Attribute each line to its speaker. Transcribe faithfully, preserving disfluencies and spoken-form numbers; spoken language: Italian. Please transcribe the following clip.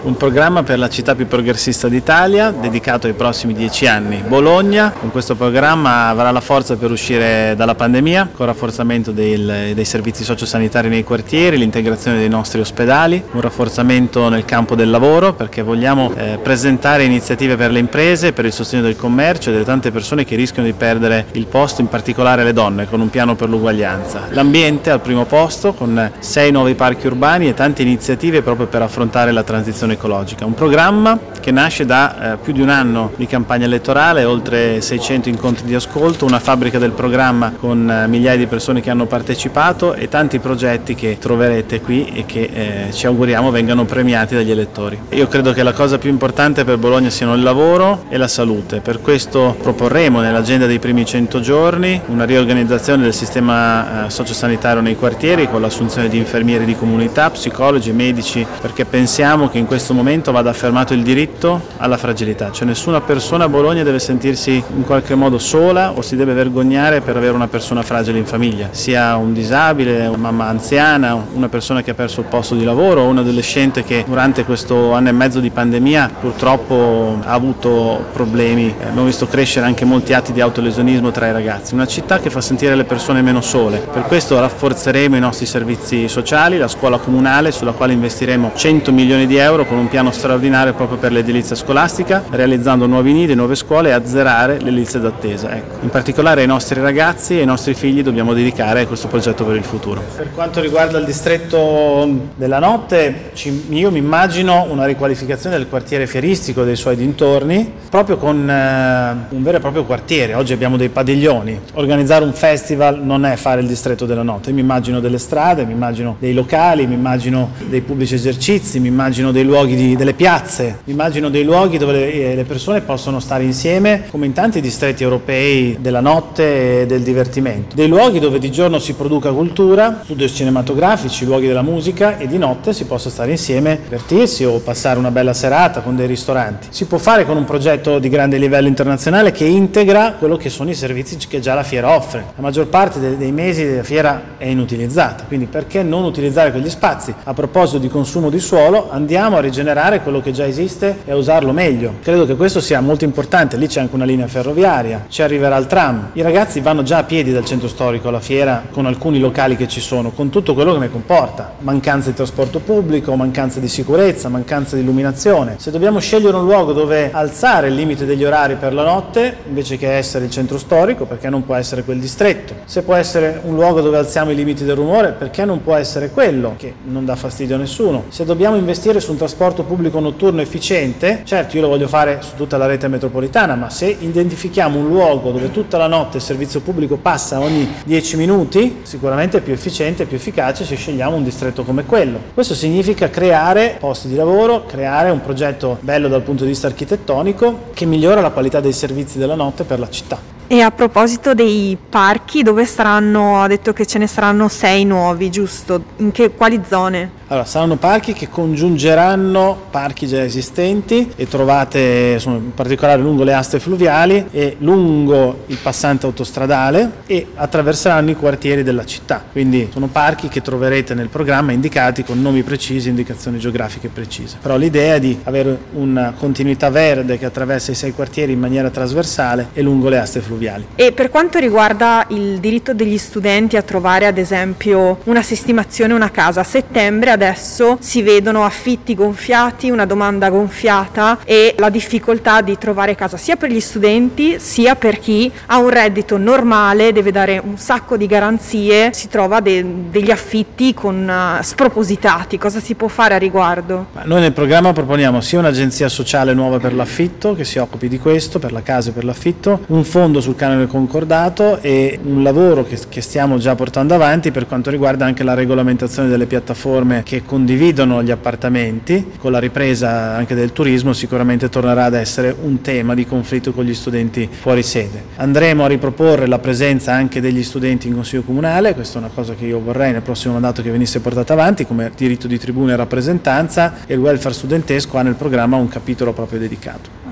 Speaker 1: Un programma per la città più progressista d'Italia, dedicato ai prossimi dieci anni. Bologna, con questo programma, avrà la forza per uscire dalla pandemia, con il rafforzamento del, dei servizi sociosanitari nei quartieri, l'integrazione dei nostri ospedali, un rafforzamento nel campo del lavoro, perché vogliamo eh, presentare iniziative per le imprese, per il sostegno del commercio e delle tante persone che rischiano di perdere il posto, in particolare le donne, con un piano per l'uguaglianza. L'ambiente al primo posto, con sei nuovi parchi urbani e tante iniziative proprio per affrontare la transizione ecologica. Un programma che nasce da eh, più di un anno di campagna elettorale, oltre seicento incontri di ascolto, una fabbrica del programma con eh, migliaia di persone che hanno partecipato e tanti progetti che troverete qui e che eh, ci auguriamo vengano premiati dagli elettori. Io credo che la cosa più importante per Bologna siano il lavoro e la salute. Per questo proporremo nell'agenda dei primi cento giorni una riorganizzazione del sistema eh, sociosanitario nei quartieri, con l'assunzione di infermieri di comunità, psicologi e medici, perché pensiamo che in questo momento vada affermato il diritto alla fragilità, cioè nessuna persona a Bologna deve sentirsi in qualche modo sola o si deve vergognare per avere una persona fragile in famiglia, sia un disabile, una mamma anziana, una persona che ha perso il posto di lavoro o un adolescente che durante questo anno e mezzo di pandemia purtroppo ha avuto problemi. Abbiamo visto crescere anche molti atti di autolesionismo tra i ragazzi, una città che fa sentire le persone meno sole. Per questo rafforzeremo i nostri servizi sociali, la scuola comunale sulla quale investiremo cento milioni di euro con un piano straordinario proprio per l'edilizia scolastica, realizzando nuovi nidi, nuove scuole e azzerare l'edilizia d'attesa. Ecco. In particolare ai nostri ragazzi e ai nostri figli dobbiamo dedicare questo progetto per il futuro. Per quanto riguarda il distretto della notte, io mi immagino una riqualificazione del quartiere fieristico e dei suoi dintorni, proprio con eh, un vero e proprio quartiere. Oggi abbiamo dei padiglioni. Organizzare un festival non è fare il distretto della notte. Io mi immagino delle strade, mi immagino dei locali, mi immagino dei pubblici esercizi, mi immagino dei luoghi di, delle piazze, mi immagino dei luoghi dove le, le persone possono stare insieme, come in tanti distretti europei della notte e del divertimento. Dei luoghi dove di giorno si produca cultura, studi cinematografici, luoghi della musica, e di notte si possa stare insieme, divertirsi o passare una bella serata con dei ristoranti. Si può fare con un progetto di grande livello internazionale che integra quello che sono i servizi che già la fiera offre. La maggior parte dei, dei mesi della fiera è inutilizzata, quindi perché non utilizzare quegli spazi? A proposito di consumo di suolo, andiamo a rigenerare quello che già esiste e a usarlo meglio. Credo che questo sia molto importante. Lì c'è anche una linea ferroviaria, ci arriverà il tram. I ragazzi vanno già a piedi dal centro storico alla fiera, con alcuni locali che ci sono, con tutto quello che ne comporta: mancanza di trasporto pubblico, mancanza di sicurezza, mancanza di illuminazione. Se dobbiamo scegliere un luogo dove alzare il limite degli orari per la notte, invece che essere il centro storico, perché non può essere quel distretto? Se può essere un luogo dove alziamo i limiti del rumore, perché non può essere quello, che non dà fastidio a nessuno? Se dobbiamo investire su un trasporto pubblico notturno efficiente, certo io lo voglio fare su tutta la rete metropolitana, ma se identifichiamo un luogo dove tutta la notte il servizio pubblico passa ogni dieci minuti, sicuramente è più efficiente e più efficace se scegliamo un distretto come quello. Questo significa creare posti di lavoro, creare un progetto bello dal punto di vista architettonico che migliora la qualità dei servizi della notte per la città.
Speaker 2: E a proposito dei parchi, dove saranno, ha detto che ce ne saranno sei nuovi, giusto? In che, quali zone?
Speaker 1: Allora, saranno parchi che congiungeranno parchi già esistenti e trovate insomma, in particolare lungo le aste fluviali e lungo il passante autostradale, e attraverseranno i quartieri della città. Quindi sono parchi che troverete nel programma indicati con nomi precisi, indicazioni geografiche precise. Però l'idea è di avere una continuità verde che attraversa i sei quartieri in maniera trasversale e lungo le aste fluviali.
Speaker 2: E per quanto riguarda il diritto degli studenti a trovare ad esempio una sistemazione, una casa, a settembre adesso si vedono affitti gonfiati, una domanda gonfiata e la difficoltà di trovare casa sia per gli studenti sia per chi ha un reddito normale, deve dare un sacco di garanzie, si trova de- degli affitti con uh, spropositati. Cosa si può fare a riguardo?
Speaker 1: Ma noi nel programma proponiamo sia un'agenzia sociale nuova per l'affitto che si occupi di questo, per la casa e per l'affitto, un fondo sul canone concordato e un lavoro che, che stiamo già portando avanti per quanto riguarda anche la regolamentazione delle piattaforme che condividono gli appartamenti. Con la ripresa anche del turismo sicuramente tornerà ad essere un tema di conflitto con gli studenti fuori sede. Andremo a riproporre la presenza anche degli studenti in consiglio comunale, questa è una cosa che io vorrei nel prossimo mandato che venisse portata avanti come diritto di tribuna e rappresentanza, e il welfare studentesco ha nel programma un capitolo proprio dedicato.